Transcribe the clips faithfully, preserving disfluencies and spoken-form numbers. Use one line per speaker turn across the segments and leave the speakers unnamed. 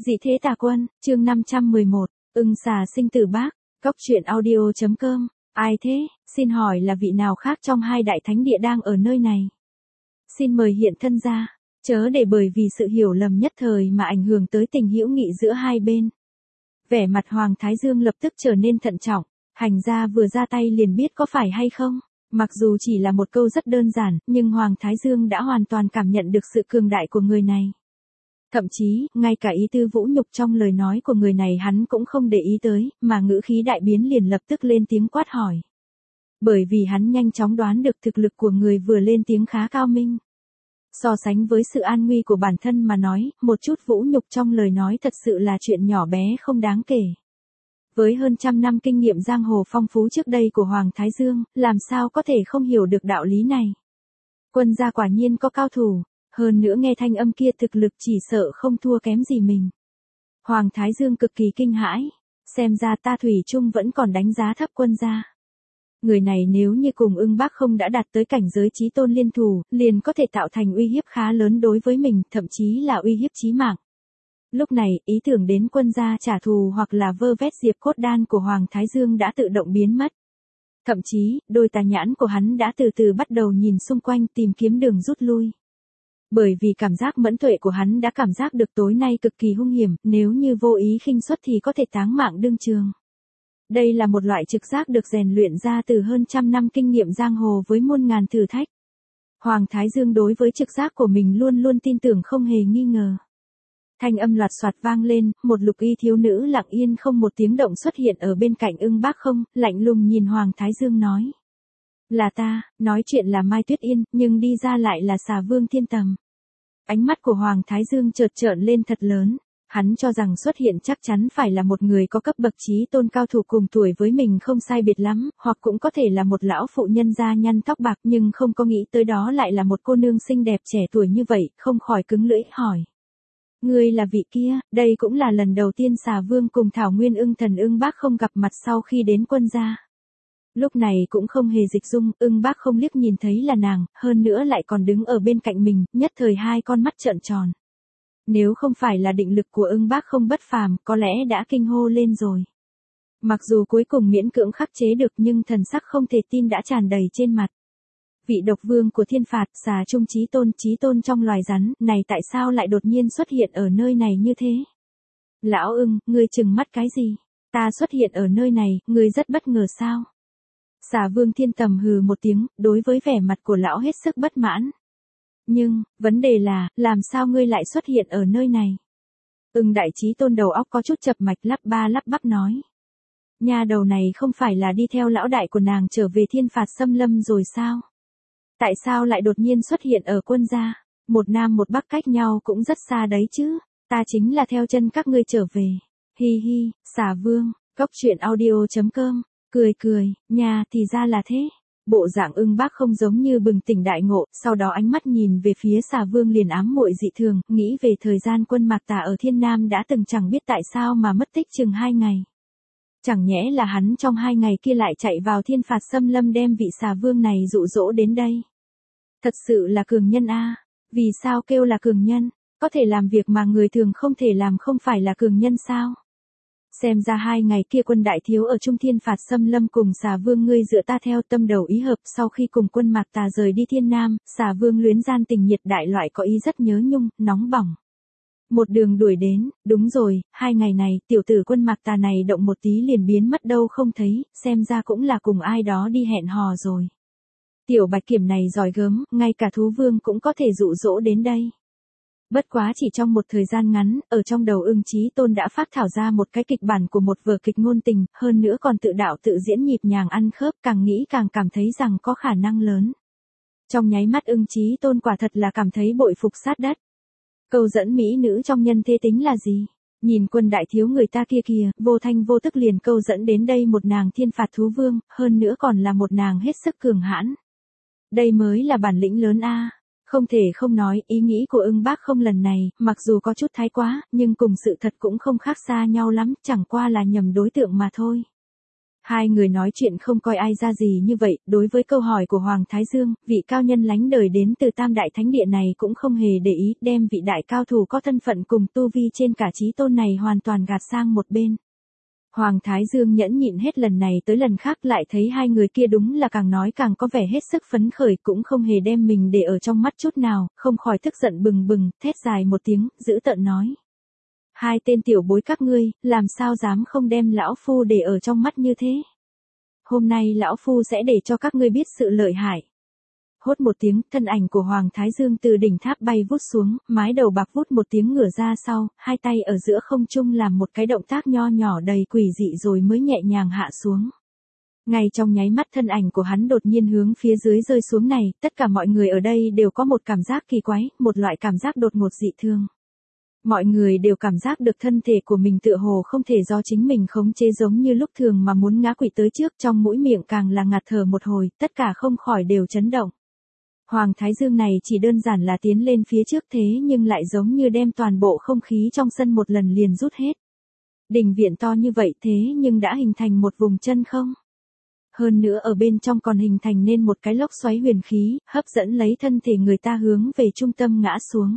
Dị thế tà quân, chương năm trăm mười một, ưng xà sinh tử bác, cốc truyện audio.com, ai thế, xin hỏi là vị nào khác trong hai đại thánh địa đang ở nơi này? Xin mời hiện thân ra, chớ để bởi vì sự hiểu lầm nhất thời mà ảnh hưởng tới tình hữu nghị giữa hai bên. Vẻ mặt Hoàng Thái Dương lập tức trở nên thận trọng, hành ra vừa ra tay liền biết có phải hay không. Mặc dù chỉ là một câu rất đơn giản, nhưng Hoàng Thái Dương đã hoàn toàn cảm nhận được sự cường đại của người này. Thậm chí, ngay cả ý tư vũ nhục trong lời nói của người này hắn cũng không để ý tới, mà ngữ khí đại biến liền lập tức lên tiếng quát hỏi. Bởi vì hắn nhanh chóng đoán được thực lực của người vừa lên tiếng khá cao minh. So sánh với sự an nguy của bản thân mà nói, một chút vũ nhục trong lời nói thật sự là chuyện nhỏ bé không đáng kể. Với hơn trăm năm kinh nghiệm giang hồ phong phú trước đây của Hoàng Thái Dương, làm sao có thể không hiểu được đạo lý này. Quân gia quả nhiên có cao thủ, hơn nữa nghe thanh âm kia thực lực chỉ sợ không thua kém gì mình. Hoàng Thái Dương cực kỳ kinh hãi, xem ra ta thủy chung vẫn còn đánh giá thấp quân gia. Người này nếu như cùng ưng bác không đã đạt tới cảnh giới chí tôn liên thủ, liền có thể tạo thành uy hiếp khá lớn đối với mình, thậm chí là uy hiếp chí mạng. Lúc này, ý tưởng đến quân gia trả thù hoặc là vơ vét diệp cốt đan của Hoàng Thái Dương đã tự động biến mất. Thậm chí, đôi tà nhãn của hắn đã từ từ bắt đầu nhìn xung quanh tìm kiếm đường rút lui. Bởi vì cảm giác mẫn tuệ của hắn đã cảm giác được tối nay cực kỳ hung hiểm, nếu như vô ý khinh suất thì có thể táng mạng đương trường. Đây là một loại trực giác được rèn luyện ra từ hơn trăm năm kinh nghiệm giang hồ với muôn ngàn thử thách. Hoàng Thái Dương đối với trực giác của mình luôn luôn tin tưởng không hề nghi ngờ. Thanh âm loạt soạt vang lên, một lục y thiếu nữ lặng yên không một tiếng động xuất hiện ở bên cạnh ưng bác không, lạnh lùng nhìn Hoàng Thái Dương nói. Là ta, nói chuyện là Mai Tuyết Yên, nhưng đi ra lại là xà vương Thiên Tầm. Ánh mắt của Hoàng Thái Dương chợt trợn lên thật lớn, hắn cho rằng xuất hiện chắc chắn phải là một người có cấp bậc chí tôn cao thủ cùng tuổi với mình không sai biệt lắm, hoặc cũng có thể là một lão phụ nhân da nhăn tóc bạc, nhưng không có nghĩ tới đó lại là một cô nương xinh đẹp trẻ tuổi như vậy, không khỏi cứng lưỡi hỏi. Ngươi là vị kia, đây cũng là lần đầu tiên xà vương cùng Thảo Nguyên ưng thần ưng bác không gặp mặt sau khi đến quân gia. Lúc này cũng không hề dịch dung, ưng bác không liếc nhìn thấy là nàng, hơn nữa lại còn đứng ở bên cạnh mình, nhất thời hai con mắt trợn tròn. Nếu không phải là định lực của ưng bác không bất phàm, có lẽ đã kinh hô lên rồi. Mặc dù cuối cùng miễn cưỡng khắc chế được nhưng thần sắc không thể tin đã tràn đầy trên mặt. Vị độc vương của thiên phạt, xà trung chí tôn, chí tôn trong loài rắn, này tại sao lại đột nhiên xuất hiện ở nơi này như thế? Lão ưng, ngươi trừng mắt cái gì? Ta xuất hiện ở nơi này, ngươi rất bất ngờ sao? Xà vương Thiên Tầm hừ một tiếng, đối với vẻ mặt của lão hết sức bất mãn. Nhưng, vấn đề là, làm sao ngươi lại xuất hiện ở nơi này? Ưng đại chí tôn đầu óc có chút chập mạch lắp ba lắp bắp nói. Nhà đầu này không phải là đi theo lão đại của nàng trở về thiên phạt xâm lâm rồi sao? Tại sao lại đột nhiên xuất hiện ở quân gia? Một nam một bắc cách nhau cũng rất xa đấy chứ. Ta chính là theo chân các ngươi trở về. Hi hi, xà vương, cốc truyện audio.com, cười cười, nhà thì ra là thế. Bộ dạng ưng bác không giống như bừng tỉnh đại ngộ, sau đó ánh mắt nhìn về phía xà vương liền ám muội dị thường, nghĩ về thời gian quân Mạc Tà ở Thiên Nam đã từng chẳng biết tại sao mà mất tích chừng hai ngày. Chẳng nhẽ là hắn trong hai ngày kia lại chạy vào thiên phạt xâm lâm đem vị xà vương này dụ dỗ đến đây. Thật sự là cường nhân a. Vì sao kêu là cường nhân? Có thể làm việc mà người thường không thể làm không phải là cường nhân sao? Xem ra hai ngày kia quân đại thiếu ở Trung Thiên phạt xâm lâm cùng xà vương ngươi dựa ta theo tâm đầu ý hợp sau khi cùng quân Mạc Tà rời đi Thiên Nam, xà vương luyến gian tình nhiệt đại loại có ý rất nhớ nhung, nóng bỏng. Một đường đuổi đến, đúng rồi, hai ngày này, tiểu tử quân Mạc Tà này động một tí liền biến mất đâu không thấy, xem ra cũng là cùng ai đó đi hẹn hò rồi. Tiểu bạch kiểm này giỏi gớm, ngay cả thú vương cũng có thể dụ dỗ đến đây. Bất quá chỉ trong một thời gian ngắn, ở trong đầu ưng chí tôn đã phát thảo ra một cái kịch bản của một vở kịch ngôn tình, hơn nữa còn tự đạo tự diễn nhịp nhàng ăn khớp, càng nghĩ càng cảm thấy rằng có khả năng lớn. Trong nháy mắt ưng chí tôn quả thật là cảm thấy bội phục sát đất. Câu dẫn mỹ nữ trong nhân thế tính là gì? Nhìn quân đại thiếu người ta kia kìa, vô thanh vô tức liền câu dẫn đến đây một nàng thiên phạt thú vương, hơn nữa còn là một nàng hết sức cường hãn. Đây mới là bản lĩnh lớn a. Không thể không nói, ý nghĩ của ưng bác không lần này, mặc dù có chút thái quá, nhưng cùng sự thật cũng không khác xa nhau lắm, chẳng qua là nhầm đối tượng mà thôi. Hai người nói chuyện không coi ai ra gì như vậy, đối với câu hỏi của Hoàng Thái Dương, vị cao nhân lánh đời đến từ Tam Đại Thánh Địa này cũng không hề để ý, đem vị đại cao thủ có thân phận cùng tu vi trên cả chí tôn này hoàn toàn gạt sang một bên. Hoàng Thái Dương nhẫn nhịn hết lần này tới lần khác lại thấy hai người kia đúng là càng nói càng có vẻ hết sức phấn khởi, cũng không hề đem mình để ở trong mắt chút nào, không khỏi tức giận bừng bừng, thét dài một tiếng, dữ tợn nói. Hai tên tiểu bối các ngươi, làm sao dám không đem lão phu để ở trong mắt như thế? Hôm nay lão phu sẽ để cho các ngươi biết sự lợi hại. Hốt một tiếng, thân ảnh của Hoàng Thái Dương từ đỉnh tháp bay vút xuống, mái đầu bạc vút một tiếng ngửa ra sau, hai tay ở giữa không trung làm một cái động tác nho nhỏ đầy quỷ dị rồi mới nhẹ nhàng hạ xuống. Ngay trong nháy mắt thân ảnh của hắn đột nhiên hướng phía dưới rơi xuống này, tất cả mọi người ở đây đều có một cảm giác kỳ quái, một loại cảm giác đột ngột dị thương. Mọi người đều cảm giác được thân thể của mình tựa hồ không thể do chính mình khống chế giống như lúc thường mà muốn ngã quỵ tới trước, trong mũi miệng càng là ngạt thở một hồi, tất cả không khỏi đều chấn động. Hoàng Thái Dương này chỉ đơn giản là tiến lên phía trước thế nhưng lại giống như đem toàn bộ không khí trong sân một lần liền rút hết. Đình viện to như vậy thế nhưng đã hình thành một vùng chân không. Hơn nữa ở bên trong còn hình thành nên một cái lốc xoáy huyền khí, hấp dẫn lấy thân thể người ta hướng về trung tâm ngã xuống.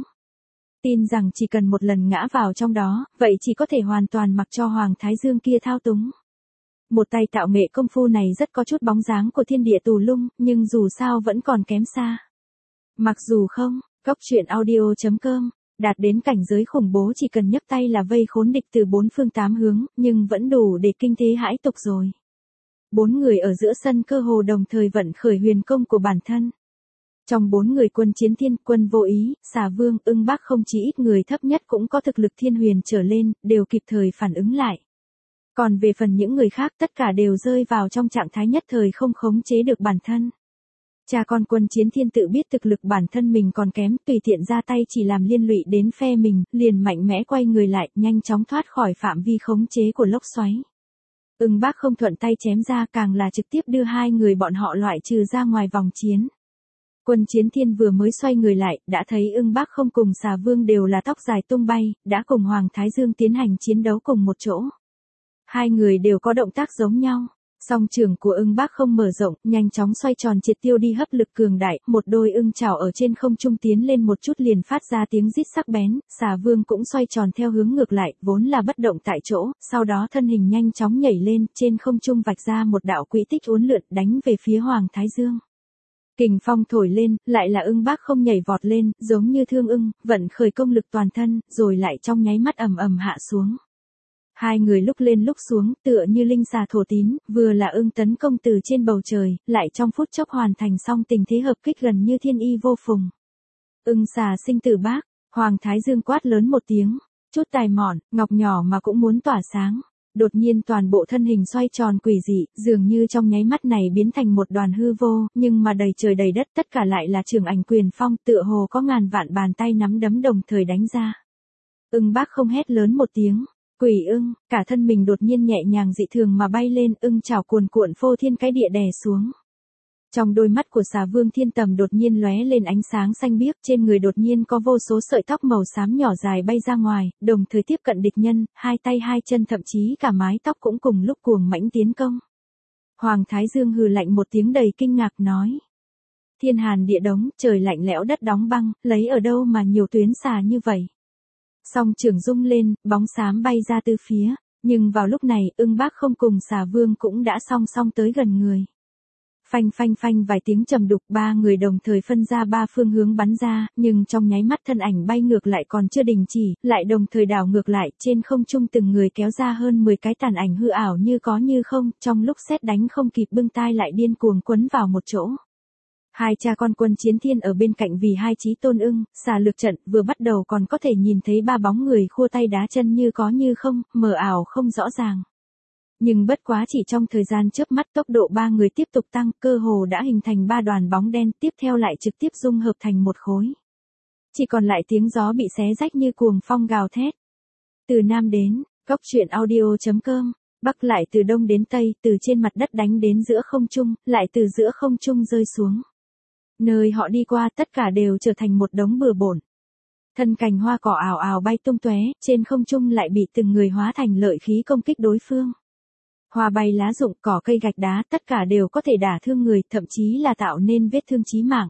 Tin rằng chỉ cần một lần ngã vào trong đó, vậy chỉ có thể hoàn toàn mặc cho Hoàng Thái Dương kia thao túng. Một tay tạo nghệ công phu này rất có chút bóng dáng của thiên địa tù lung, nhưng dù sao vẫn còn kém xa. Mặc dù không, cốc truyện audio chấm com, đạt đến cảnh giới khủng bố chỉ cần nhấc tay là vây khốn địch từ bốn phương tám hướng, nhưng vẫn đủ để kinh thế hãi tục rồi. Bốn người ở giữa sân cơ hồ đồng thời vận khởi huyền công của bản thân. Trong bốn người quân chiến thiên, quân vô ý, xà vương, ưng bác không chỉ ít người thấp nhất cũng có thực lực thiên huyền trở lên, đều kịp thời phản ứng lại. Còn về phần những người khác tất cả đều rơi vào trong trạng thái nhất thời không khống chế được bản thân. Cha con quân chiến thiên tự biết thực lực bản thân mình còn kém, tùy tiện ra tay chỉ làm liên lụy đến phe mình, liền mạnh mẽ quay người lại, nhanh chóng thoát khỏi phạm vi khống chế của lốc xoáy. Ưng bác không thuận tay chém ra càng là trực tiếp đưa hai người bọn họ loại trừ ra ngoài vòng chiến. Quân chiến thiên vừa mới xoay người lại, đã thấy ưng bác không cùng xà vương đều là tóc dài tung bay, đã cùng Hoàng Thái Dương tiến hành chiến đấu cùng một chỗ. Hai người đều có động tác giống nhau, song trường của ưng bác không mở rộng, nhanh chóng xoay tròn triệt tiêu đi hấp lực cường đại, một đôi ưng chảo ở trên không trung tiến lên một chút liền phát ra tiếng rít sắc bén, xà vương cũng xoay tròn theo hướng ngược lại, vốn là bất động tại chỗ, sau đó thân hình nhanh chóng nhảy lên, trên không trung vạch ra một đạo quỹ tích uốn lượn đánh về phía Hoàng Thái Dương. Kình phong thổi lên, lại là ưng bác không nhảy vọt lên, giống như thương ưng, vận khởi công lực toàn thân, rồi lại trong nháy mắt ầm ầm hạ xuống. Hai người lúc lên lúc xuống, tựa như linh xà thổ tín, vừa là ưng tấn công từ trên bầu trời, lại trong phút chốc hoàn thành xong tình thế hợp kích gần như thiên y vô phùng. Ưng xà sinh tử bác, Hoàng Thái Dương quát lớn một tiếng, chút tài mọn, ngọc nhỏ mà cũng muốn tỏa sáng. Đột nhiên toàn bộ thân hình xoay tròn quỷ dị, dường như trong nháy mắt này biến thành một đoàn hư vô, nhưng mà đầy trời đầy đất tất cả lại là trường ảnh quyền phong, tựa hồ có ngàn vạn bàn tay nắm đấm đồng thời đánh ra. Ưng bác không hét lớn một tiếng, quỷ ưng, cả thân mình đột nhiên nhẹ nhàng dị thường mà bay lên, ưng chảo cuồn cuộn phô thiên cái địa đè xuống. Trong đôi mắt của xà vương thiên tầm đột nhiên lóe lên ánh sáng xanh biếc, trên người đột nhiên có vô số sợi tóc màu xám nhỏ dài bay ra ngoài, đồng thời tiếp cận địch nhân, hai tay hai chân thậm chí cả mái tóc cũng cùng lúc cuồng mãnh tiến công. Hoàng Thái Dương hừ lạnh một tiếng đầy kinh ngạc nói. Thiên hàn địa đống, trời lạnh lẽo đất đóng băng, lấy ở đâu mà nhiều tuyến xà như vậy. Song trường rung lên, bóng xám bay ra từ phía, nhưng vào lúc này ưng bác không cùng xà vương cũng đã song song tới gần người. Phanh phanh phanh vài tiếng trầm đục, ba người đồng thời phân ra ba phương hướng bắn ra, nhưng trong nháy mắt thân ảnh bay ngược lại còn chưa đình chỉ, lại đồng thời đảo ngược lại, trên không trung từng người kéo ra hơn mười cái tàn ảnh hư ảo như có như không, trong lúc sét đánh không kịp bưng tai lại điên cuồng quấn vào một chỗ. Hai cha con quân chiến thiên ở bên cạnh vì hai chí tôn ưng, xà lược trận, vừa bắt đầu còn có thể nhìn thấy ba bóng người khua tay đá chân như có như không, mờ ảo không rõ ràng. Nhưng bất quá chỉ trong thời gian chớp mắt tốc độ ba người tiếp tục tăng, cơ hồ đã hình thành ba đoàn bóng đen, tiếp theo lại trực tiếp dung hợp thành một khối. Chỉ còn lại tiếng gió bị xé rách như cuồng phong gào thét. Từ Nam đến, cốc truyện audio chấm com, Bắc lại từ Đông đến Tây, từ trên mặt đất đánh đến giữa không trung, lại từ giữa không trung rơi xuống. Nơi họ đi qua tất cả đều trở thành một đống bừa bộn. Thân cành hoa cỏ ảo ảo bay tung tóe, trên không trung lại bị từng người hóa thành lợi khí công kích đối phương. Hoa bay lá rụng, cỏ cây gạch đá, tất cả đều có thể đả thương người, thậm chí là tạo nên vết thương chí mạng.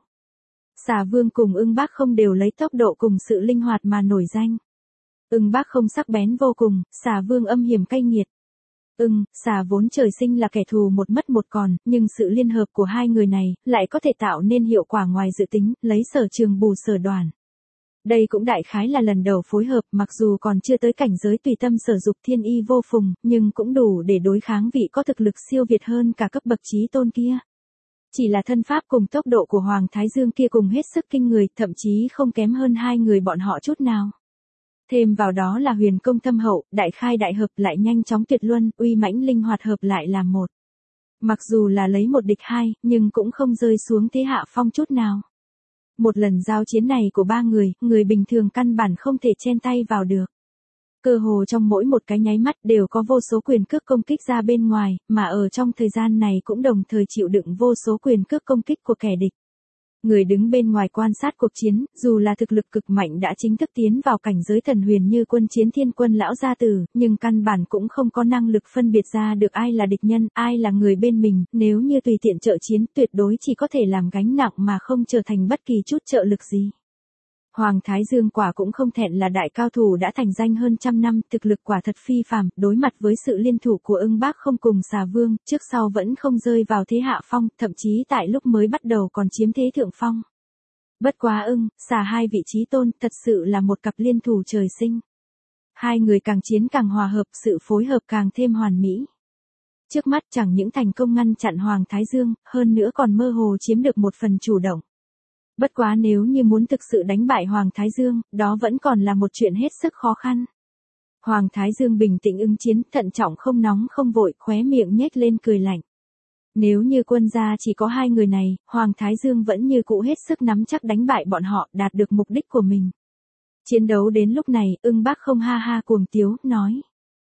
Xà Vương cùng Ưng Bác Không đều lấy tốc độ cùng sự linh hoạt mà nổi danh. Ưng Bác Không sắc bén vô cùng, Xà Vương âm hiểm cay nghiệt. Ưng, xà vốn trời sinh là kẻ thù một mất một còn, nhưng sự liên hợp của hai người này lại có thể tạo nên hiệu quả ngoài dự tính, lấy sở trường bù sở đoàn. Đây cũng đại khái là lần đầu phối hợp, mặc dù còn chưa tới cảnh giới tùy tâm sở dục thiên y vô phùng, nhưng cũng đủ để đối kháng vị có thực lực siêu việt hơn cả cấp bậc chí tôn kia. Chỉ là thân pháp cùng tốc độ của Hoàng Thái Dương kia cùng hết sức kinh người, thậm chí không kém hơn hai người bọn họ chút nào. Thêm vào đó là huyền công thâm hậu, đại khai đại hợp lại nhanh chóng tuyệt luân, uy mãnh linh hoạt hợp lại làm một. Mặc dù là lấy một địch hai, nhưng cũng không rơi xuống thế hạ phong chút nào. Một lần giao chiến này của ba người, người bình thường căn bản không thể chen tay vào được. Cơ hồ trong mỗi một cái nháy mắt đều có vô số quyền cước công kích ra bên ngoài, mà ở trong thời gian này cũng đồng thời chịu đựng vô số quyền cước công kích của kẻ địch. Người đứng bên ngoài quan sát cuộc chiến, dù là thực lực cực mạnh đã chính thức tiến vào cảnh giới thần huyền như quân chiến thiên quân lão gia tử, nhưng căn bản cũng không có năng lực phân biệt ra được ai là địch nhân, ai là người bên mình, nếu như tùy tiện trợ chiến tuyệt đối chỉ có thể làm gánh nặng mà không trở thành bất kỳ chút trợ lực gì. Hoàng Thái Dương quả cũng không thẹn là đại cao thủ đã thành danh hơn trăm năm, thực lực quả thật phi phàm, đối mặt với sự liên thủ của Ưng Bác Không cùng Xà Vương, trước sau vẫn không rơi vào thế hạ phong, thậm chí tại lúc mới bắt đầu còn chiếm thế thượng phong. Bất quá Ưng, Xà hai vị chí tôn, thật sự là một cặp liên thủ trời sinh. Hai người càng chiến càng hòa hợp, sự phối hợp càng thêm hoàn mỹ. Trước mắt chẳng những thành công ngăn chặn Hoàng Thái Dương, hơn nữa còn mơ hồ chiếm được một phần chủ động. Bất quá nếu như muốn thực sự đánh bại Hoàng Thái Dương, đó vẫn còn là một chuyện hết sức khó khăn. Hoàng Thái Dương bình tĩnh ứng chiến, thận trọng không nóng không vội, khóe miệng nhếch lên cười lạnh. Nếu như quân gia chỉ có hai người này, Hoàng Thái Dương vẫn như cũ hết sức nắm chắc đánh bại bọn họ, đạt được mục đích của mình. Chiến đấu đến lúc này, Ưng Bác Không ha ha cuồng tiếu, nói.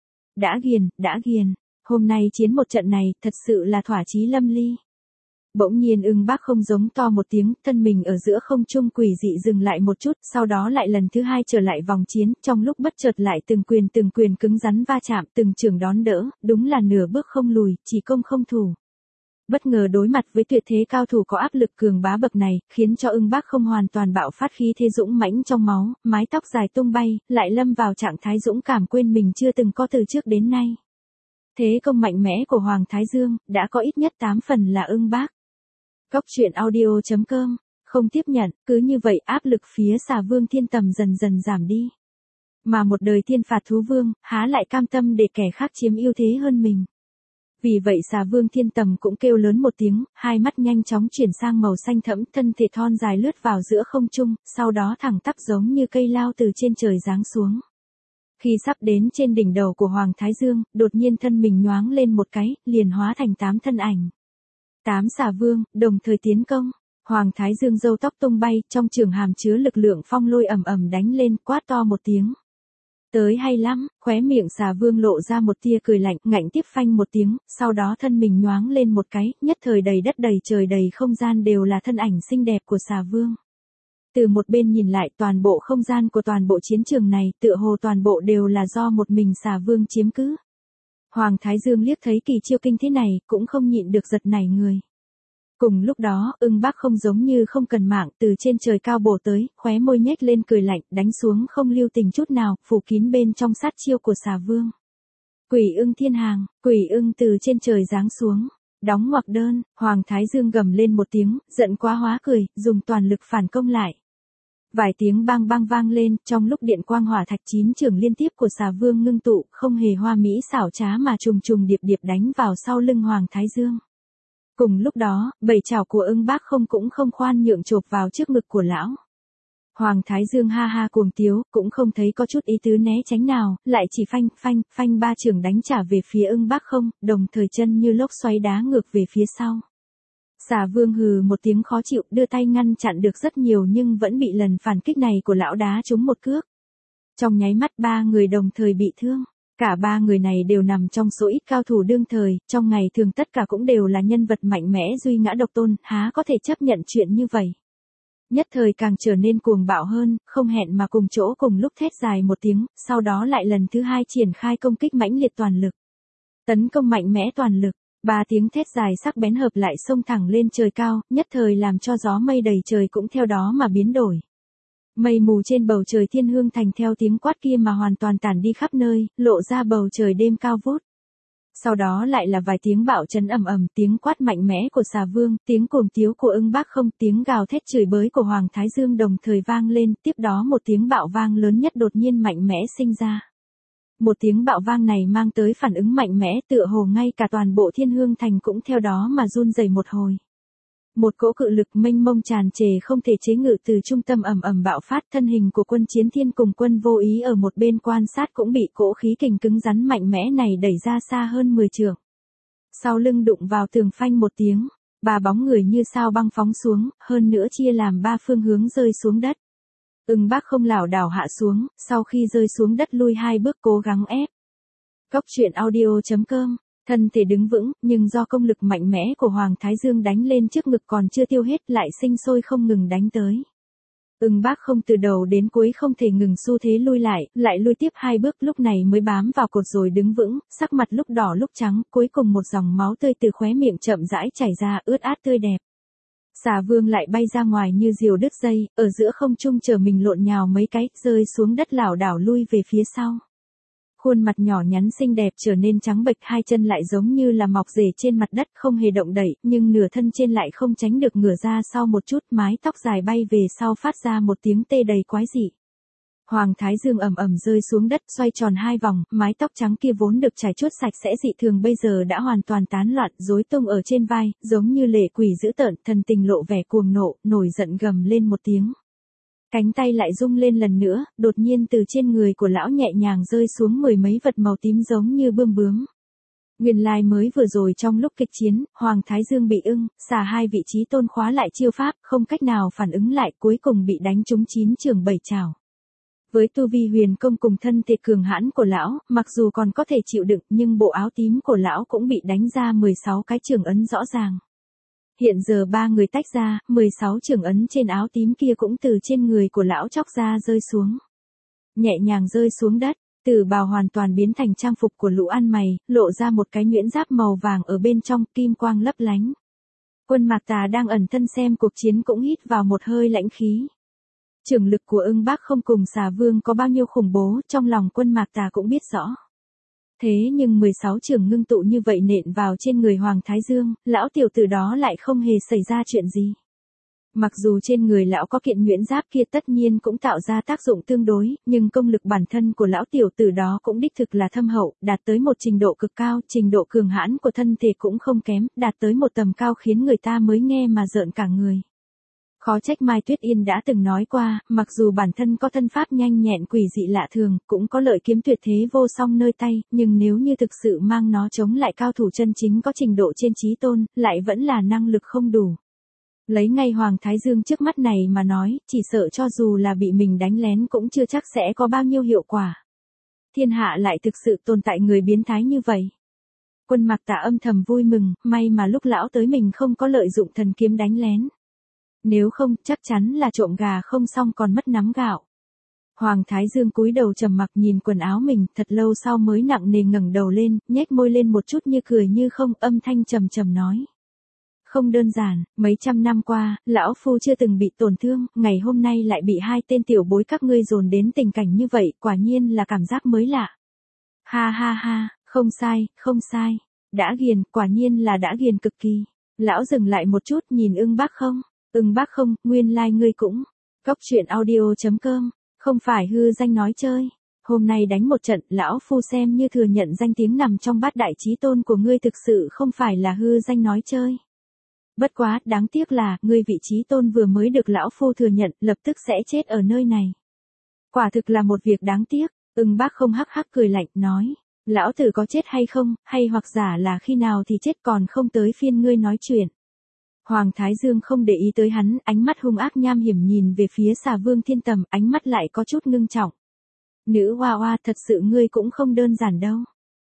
Đã ghiền, đã ghiền, hôm nay chiến một trận này, thật sự là thỏa chí lâm ly. Bỗng nhiên Ưng Bác Không giống to một tiếng, thân mình ở giữa không trung quỷ dị dừng lại một chút, sau đó lại lần thứ hai trở lại vòng chiến, trong lúc bất chợt lại từng quyền từng quyền cứng rắn va chạm, từng trường đón đỡ, đúng là nửa bước không lùi, chỉ công không thủ. Bất ngờ đối mặt với tuyệt thế cao thủ có áp lực cường bá bậc này, khiến cho Ưng Bác Không hoàn toàn bạo phát khí thế dũng mãnh trong máu, mái tóc dài tung bay, lại lâm vào trạng thái dũng cảm quên mình chưa từng có từ trước đến nay. Thế công mạnh mẽ của Hoàng Thái Dương, đã có ít nhất tám phần là Ưng Bác. Cóc truyện audio chấm com, không tiếp nhận, cứ như vậy áp lực phía Xà Vương Thiên Tầm dần dần giảm đi. Mà một đời thiên phạt thú vương, há lại cam tâm để kẻ khác chiếm ưu thế hơn mình. Vì vậy Xà Vương Thiên Tầm cũng kêu lớn một tiếng, hai mắt nhanh chóng chuyển sang màu xanh thẫm, thân thể thon dài lướt vào giữa không trung, sau đó thẳng tắp giống như cây lao từ trên trời giáng xuống. Khi sắp đến trên đỉnh đầu của Hoàng Thái Dương, đột nhiên thân mình nhoáng lên một cái, liền hóa thành tám thân ảnh. Tám xà vương, đồng thời tiến công. Hoàng Thái Dương râu tóc tung bay, trong trường hàm chứa lực lượng phong lôi ầm ầm đánh lên, quát to một tiếng. Tới hay lắm, khóe miệng xà vương lộ ra một tia cười lạnh, ngạnh tiếp phanh một tiếng, sau đó thân mình nhoáng lên một cái, nhất thời đầy đất đầy trời đầy không gian đều là thân ảnh xinh đẹp của xà vương. Từ một bên nhìn lại toàn bộ không gian của toàn bộ chiến trường này, tựa hồ toàn bộ đều là do một mình xà vương chiếm cứ. Hoàng Thái Dương liếc thấy kỳ chiêu kinh thế này, cũng không nhịn được giật nảy người. Cùng lúc đó, Ưng Bác Không giống như không cần mạng, từ trên trời cao bổ tới, khóe môi nhếch lên cười lạnh, đánh xuống không lưu tình chút nào, phủ kín bên trong sát chiêu của xà vương. Quỷ ưng thiên hàng, quỷ ưng từ trên trời giáng xuống, đóng ngoặc đơn, Hoàng Thái Dương gầm lên một tiếng, giận quá hóa cười, dùng toàn lực phản công lại. Vài tiếng bang bang vang lên, trong lúc điện quang hỏa thạch chín trường liên tiếp của xà vương ngưng tụ, không hề hoa mỹ xảo trá mà trùng trùng điệp điệp đánh vào sau lưng Hoàng Thái Dương. Cùng lúc đó, bảy chảo của Ưng Bác Không cũng không khoan nhượng chộp vào trước ngực của lão. Hoàng Thái Dương ha ha cuồng tiếu, cũng không thấy có chút ý tứ né tránh nào, lại chỉ phanh, phanh, phanh ba trường đánh trả về phía Ưng Bác Không, đồng thời chân như lốc xoáy đá ngược về phía sau. Xà Vương hừ một tiếng khó chịu, đưa tay ngăn chặn được rất nhiều nhưng vẫn bị lần phản kích này của lão đá trúng một cước. Trong nháy mắt ba người đồng thời bị thương. Cả ba người này đều nằm trong số ít cao thủ đương thời, trong ngày thường tất cả cũng đều là nhân vật mạnh mẽ duy ngã độc tôn, há có thể chấp nhận chuyện như vậy. Nhất thời càng trở nên cuồng bạo hơn, không hẹn mà cùng chỗ cùng lúc thét dài một tiếng, sau đó lại lần thứ hai triển khai công kích mãnh liệt toàn lực. Tấn công mạnh mẽ toàn lực, ba tiếng thét dài sắc bén hợp lại xông thẳng lên trời cao, nhất thời làm cho gió mây đầy trời cũng theo đó mà biến đổi. Mây mù trên bầu trời Thiên Hương Thành theo tiếng quát kia mà hoàn toàn tản đi khắp nơi, lộ ra bầu trời đêm cao vút. Sau đó lại là vài tiếng bạo chấn ầm ầm, tiếng quát mạnh mẽ của xà vương, tiếng cuồng tiếu của ưng bác không, tiếng gào thét chửi bới của Hoàng Thái Dương đồng thời vang lên, tiếp đó một tiếng bạo vang lớn nhất đột nhiên mạnh mẽ sinh ra. Một tiếng bạo vang này mang tới phản ứng mạnh mẽ, tựa hồ ngay cả toàn bộ Thiên Hương Thành cũng theo đó mà run rẩy một hồi. Một cỗ cự lực mênh mông tràn trề không thể chế ngự từ trung tâm ầm ầm bạo phát, thân hình của Quân Chiến Thiên cùng Quân Vô Ý ở một bên quan sát cũng bị cỗ khí kình cứng rắn mạnh mẽ này đẩy ra xa hơn mười trượng. Sau lưng đụng vào tường phanh một tiếng, ba bóng người như sao băng phóng xuống, hơn nữa chia làm ba phương hướng rơi xuống đất. Ưng Bác không lảo đảo hạ xuống, sau khi rơi xuống đất lui hai bước cố gắng ép. Cốc truyện audio chấm com. Thân thể đứng vững, nhưng do công lực mạnh mẽ của Hoàng Thái Dương đánh lên trước ngực còn chưa tiêu hết lại sinh sôi không ngừng đánh tới. Ưng Bác không từ đầu đến cuối không thể ngừng xu thế lui lại, lại lui tiếp hai bước lúc này mới bám vào cột rồi đứng vững, sắc mặt lúc đỏ lúc trắng, cuối cùng một dòng máu tươi từ khóe miệng chậm rãi chảy ra ướt át tươi đẹp. Xà vương lại bay ra ngoài như diều đứt dây, ở giữa không trung chờ mình lộn nhào mấy cái, rơi xuống đất lảo đảo lui về phía sau. Khuôn mặt nhỏ nhắn xinh đẹp trở nên trắng bệch, hai chân lại giống như là mọc rễ trên mặt đất không hề động đậy, nhưng nửa thân trên lại không tránh được ngửa ra sau một chút, mái tóc dài bay về sau phát ra một tiếng tê đầy quái dị. Hoàng Thái Dương ầm ầm rơi xuống đất xoay tròn hai vòng, mái tóc trắng kia vốn được trải chuốt sạch sẽ dị thường bây giờ đã hoàn toàn tán loạn, rối tung ở trên vai, giống như lệ quỷ dữ tợn, thần tình lộ vẻ cuồng nộ, nổi giận gầm lên một tiếng. Cánh tay lại rung lên lần nữa, đột nhiên từ trên người của lão nhẹ nhàng rơi xuống mười mấy vật màu tím giống như bươm bướm. Nguyên lai mới vừa rồi trong lúc kịch chiến, Hoàng Thái Dương bị ưng, xà hai vị trí tôn khóa lại chiêu pháp, không cách nào phản ứng lại, cuối cùng bị đánh trúng chín trường bảy chảo. Với tu vi huyền công cùng thân thể cường hãn của lão, mặc dù còn có thể chịu đựng, nhưng bộ áo tím của lão cũng bị đánh ra mười sáu cái trường ấn rõ ràng. Hiện giờ ba người tách ra, mười sáu trường ấn trên áo tím kia cũng từ trên người của lão chóc ra rơi xuống. Nhẹ nhàng rơi xuống đất, tử bào hoàn toàn biến thành trang phục của lũ ăn mày, lộ ra một cái nhuyễn giáp màu vàng ở bên trong, kim quang lấp lánh. Quân Mạc Tà đang ẩn thân xem cuộc chiến cũng hít vào một hơi lãnh khí. Trường lực của Ưng Bác không cùng xà vương có bao nhiêu khủng bố, trong lòng Quân Mạc Tà cũng biết rõ. Thế nhưng mười sáu trường ngưng tụ như vậy nện vào trên người Hoàng Thái Dương, lão tiểu tử đó lại không hề xảy ra chuyện gì. Mặc dù trên người lão có kiện nhuyễn giáp kia tất nhiên cũng tạo ra tác dụng tương đối, nhưng công lực bản thân của lão tiểu tử đó cũng đích thực là thâm hậu, đạt tới một trình độ cực cao, trình độ cường hãn của thân thể cũng không kém, đạt tới một tầm cao khiến người ta mới nghe mà rợn cả người. Khó trách Mai Tuyết Yên đã từng nói qua, mặc dù bản thân có thân pháp nhanh nhẹn quỷ dị lạ thường, cũng có lợi kiếm tuyệt thế vô song nơi tay, nhưng nếu như thực sự mang nó chống lại cao thủ chân chính có trình độ trên chí tôn, lại vẫn là năng lực không đủ. Lấy ngay Hoàng Thái Dương trước mắt này mà nói, chỉ sợ cho dù là bị mình đánh lén cũng chưa chắc sẽ có bao nhiêu hiệu quả. Thiên hạ lại thực sự tồn tại người biến thái như vậy. Quân Mạc Tà âm thầm vui mừng, may mà lúc lão tới mình không có lợi dụng thần kiếm đánh lén. Nếu không, chắc chắn là trộm gà không xong còn mất nắm gạo. Hoàng Thái Dương cúi đầu trầm mặc nhìn quần áo mình, thật lâu sau mới nặng nề ngẩng đầu lên, nhếch môi lên một chút như cười như không, âm thanh trầm trầm nói. Không đơn giản, mấy trăm năm qua, lão phu chưa từng bị tổn thương, ngày hôm nay lại bị hai tên tiểu bối các ngươi dồn đến tình cảnh như vậy, quả nhiên là cảm giác mới lạ. Ha ha ha, không sai, không sai. Đã ghiền, quả nhiên là đã ghiền cực kỳ. Lão dừng lại một chút nhìn Ưng Bác không. Ưng Bác không, nguyên lai like ngươi cũng. Cốc truyện audio chấm com, không phải hư danh nói chơi. Hôm nay đánh một trận, lão phu xem như thừa nhận danh tiếng nằm trong bát đại chí tôn của ngươi thực sự không phải là hư danh nói chơi. Bất quá, đáng tiếc là, ngươi vị chí tôn vừa mới được lão phu thừa nhận, lập tức sẽ chết ở nơi này. Quả thực là một việc đáng tiếc. Ưng Bác không hắc hắc cười lạnh, nói. Lão tử có chết hay không, hay hoặc giả là khi nào thì chết còn không tới phiên ngươi nói chuyện. Hoàng Thái Dương không để ý tới hắn, ánh mắt hung ác nham hiểm nhìn về phía xà vương Thiên Tầm, ánh mắt lại có chút ngưng trọng. Nữ hoa hoa, thật sự ngươi cũng không đơn giản đâu.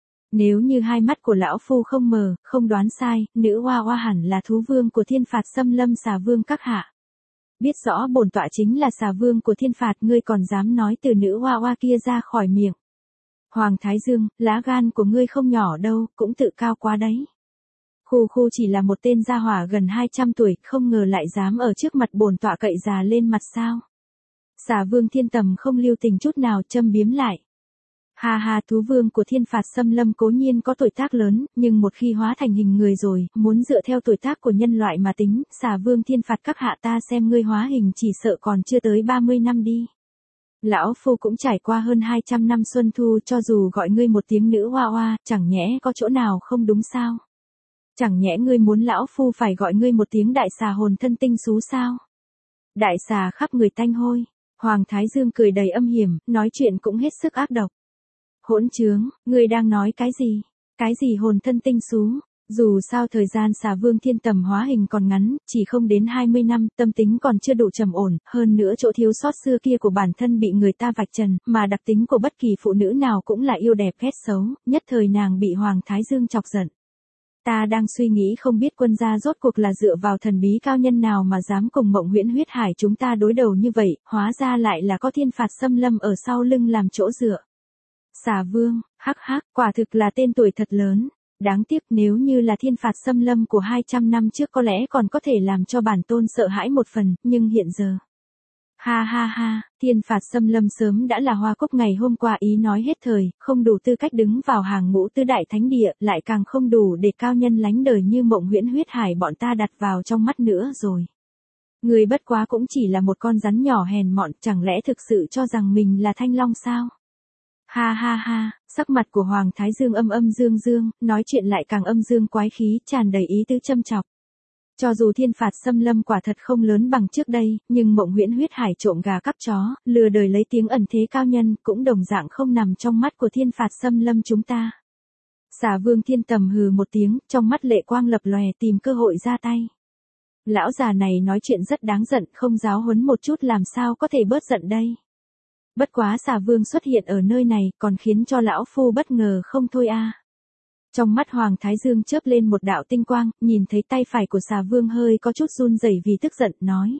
Nếu như hai mắt của lão phu không mờ, không đoán sai, nữ hoa hoa hẳn là thú vương của thiên phạt xâm lâm xà vương các hạ. Biết rõ bổn tọa chính là xà vương của thiên phạt, ngươi còn dám nói từ nữ hoa hoa kia ra khỏi miệng. Hoàng Thái Dương, lá gan của ngươi không nhỏ đâu, cũng tự cao quá đấy. Khu khu chỉ là một tên gia hỏa gần hai trăm tuổi, không ngờ lại dám ở trước mặt bổn tọa cậy già lên mặt sao. Xà Vương Thiên Tầm không lưu tình chút nào châm biếm lại. Ha ha, thú vương của Thiên Phạt Xâm Lâm cố nhiên có tuổi tác lớn, nhưng một khi hóa thành hình người rồi, muốn dựa theo tuổi tác của nhân loại mà tính, Xà Vương Thiên Phạt các hạ ta xem ngươi hóa hình chỉ sợ còn chưa tới ba mươi năm đi. Lão Phu cũng trải qua hơn hai trăm năm xuân thu, cho dù gọi ngươi một tiếng nữ hoa hoa, chẳng nhẽ có chỗ nào không đúng sao? Chẳng nhẽ ngươi muốn lão Phu phải gọi ngươi một tiếng đại xà hồn thân tinh xú sao? Đại xà khắp người tanh hôi. Hoàng Thái Dương cười đầy âm hiểm, nói chuyện cũng hết sức ác độc. Hỗn trướng, ngươi đang nói cái gì? Cái gì hồn thân tinh xú? Dù sao thời gian Xà Vương Thiên Tầm hóa hình còn ngắn, chỉ không đến hai mươi năm, tâm tính còn chưa đủ trầm ổn, hơn nữa chỗ thiếu sót xưa kia của bản thân bị người ta vạch trần, mà đặc tính của bất kỳ phụ nữ nào cũng là yêu đẹp ghét xấu, nhất thời nàng bị Hoàng Thái Dương chọc giận. Ta đang suy nghĩ không biết quân gia rốt cuộc là dựa vào thần bí cao nhân nào mà dám cùng Mộng Huyễn Huyết Hải chúng ta đối đầu như vậy, hóa ra lại là có Thiên Phạt Xâm Lâm ở sau lưng làm chỗ dựa. Xà Vương, hắc hắc, quả thực là tên tuổi thật lớn. Đáng tiếc nếu như là Thiên Phạt Xâm Lâm của hai trăm năm trước có lẽ còn có thể làm cho bản tôn sợ hãi một phần, nhưng hiện giờ. Ha ha ha, Thiên Phạt Xâm Lâm sớm đã là hoa cúc ngày hôm qua ý nói hết thời, không đủ tư cách đứng vào hàng ngũ tứ đại thánh địa, lại càng không đủ để cao nhân lánh đời như Mộng Huyễn Huyết Hải bọn ta đặt vào trong mắt nữa rồi. Người bất quá cũng chỉ là một con rắn nhỏ hèn mọn, chẳng lẽ thực sự cho rằng mình là Thanh Long sao? Ha ha ha, sắc mặt của Hoàng Thái Dương âm âm dương dương, nói chuyện lại càng âm dương quái khí, tràn đầy ý tứ châm chọc. Cho dù Thiên Phạt Xâm Lâm quả thật không lớn bằng trước đây, nhưng Mộng Huyễn Huyết Hải trộm gà cắp chó, lừa đời lấy tiếng ẩn thế cao nhân, cũng đồng dạng không nằm trong mắt của Thiên Phạt Xâm Lâm chúng ta. Xà Vương Thiên Tầm hừ một tiếng, trong mắt lệ quang lập lòe tìm cơ hội ra tay. Lão già này nói chuyện rất đáng giận, không giáo huấn một chút làm sao có thể bớt giận đây. Bất quá Xà Vương xuất hiện ở nơi này, còn khiến cho lão Phu bất ngờ không thôi a. À. Trong mắt Hoàng Thái Dương chớp lên một đạo tinh quang, nhìn thấy tay phải của Xà Vương hơi có chút run rẩy vì tức giận, nói.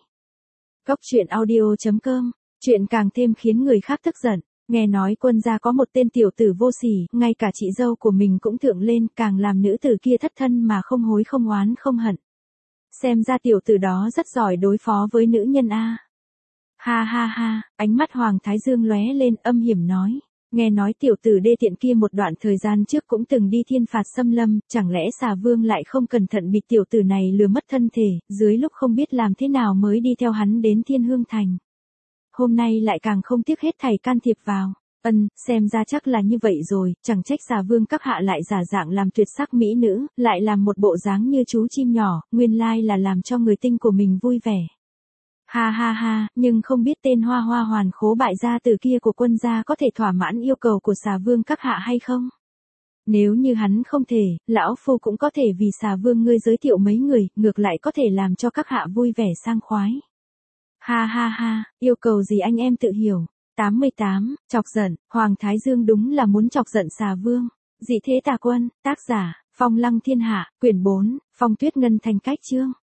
Cốc truyện audio chấm com, chuyện càng thêm khiến người khác tức giận. Nghe nói quân gia có một tên tiểu tử vô sỉ, ngay cả chị dâu của mình cũng thượng lên, càng làm nữ tử kia thất thân mà không hối không oán không hận. Xem ra tiểu tử đó rất giỏi đối phó với nữ nhân a. À. Ha ha ha, ánh mắt Hoàng Thái Dương lóe lên âm hiểm nói. Nghe nói tiểu tử đê tiện kia một đoạn thời gian trước cũng từng đi Thiên Phạt Xâm Lâm, chẳng lẽ Xà Vương lại không cẩn thận bị tiểu tử này lừa mất thân thể, dưới lúc không biết làm thế nào mới đi theo hắn đến Thiên Hương Thành. Hôm nay lại càng không tiếc hết thảy can thiệp vào. Ân, xem ra chắc là như vậy rồi, chẳng trách Xà Vương các hạ lại giả dạng làm tuyệt sắc mỹ nữ, lại làm một bộ dáng như chú chim nhỏ, nguyên lai là làm cho người tinh của mình vui vẻ. Ha ha ha, nhưng không biết tên hoa hoa hoàn khố bại gia tử kia của quân gia có thể thỏa mãn yêu cầu của Xà Vương các hạ hay không? Nếu như hắn không thể, lão Phu cũng có thể vì Xà Vương ngươi giới thiệu mấy người, ngược lại có thể làm cho các hạ vui vẻ sang khoái. Ha ha ha, yêu cầu gì anh em tự hiểu. tám mươi tám, chọc giận, Hoàng Thái Dương đúng là muốn chọc giận Xà Vương. Dị thế tà quân, tác giả, Phong Lăng Thiên Hạ, quyển bốn, Phong Tuyết Ngân Thành cách chương.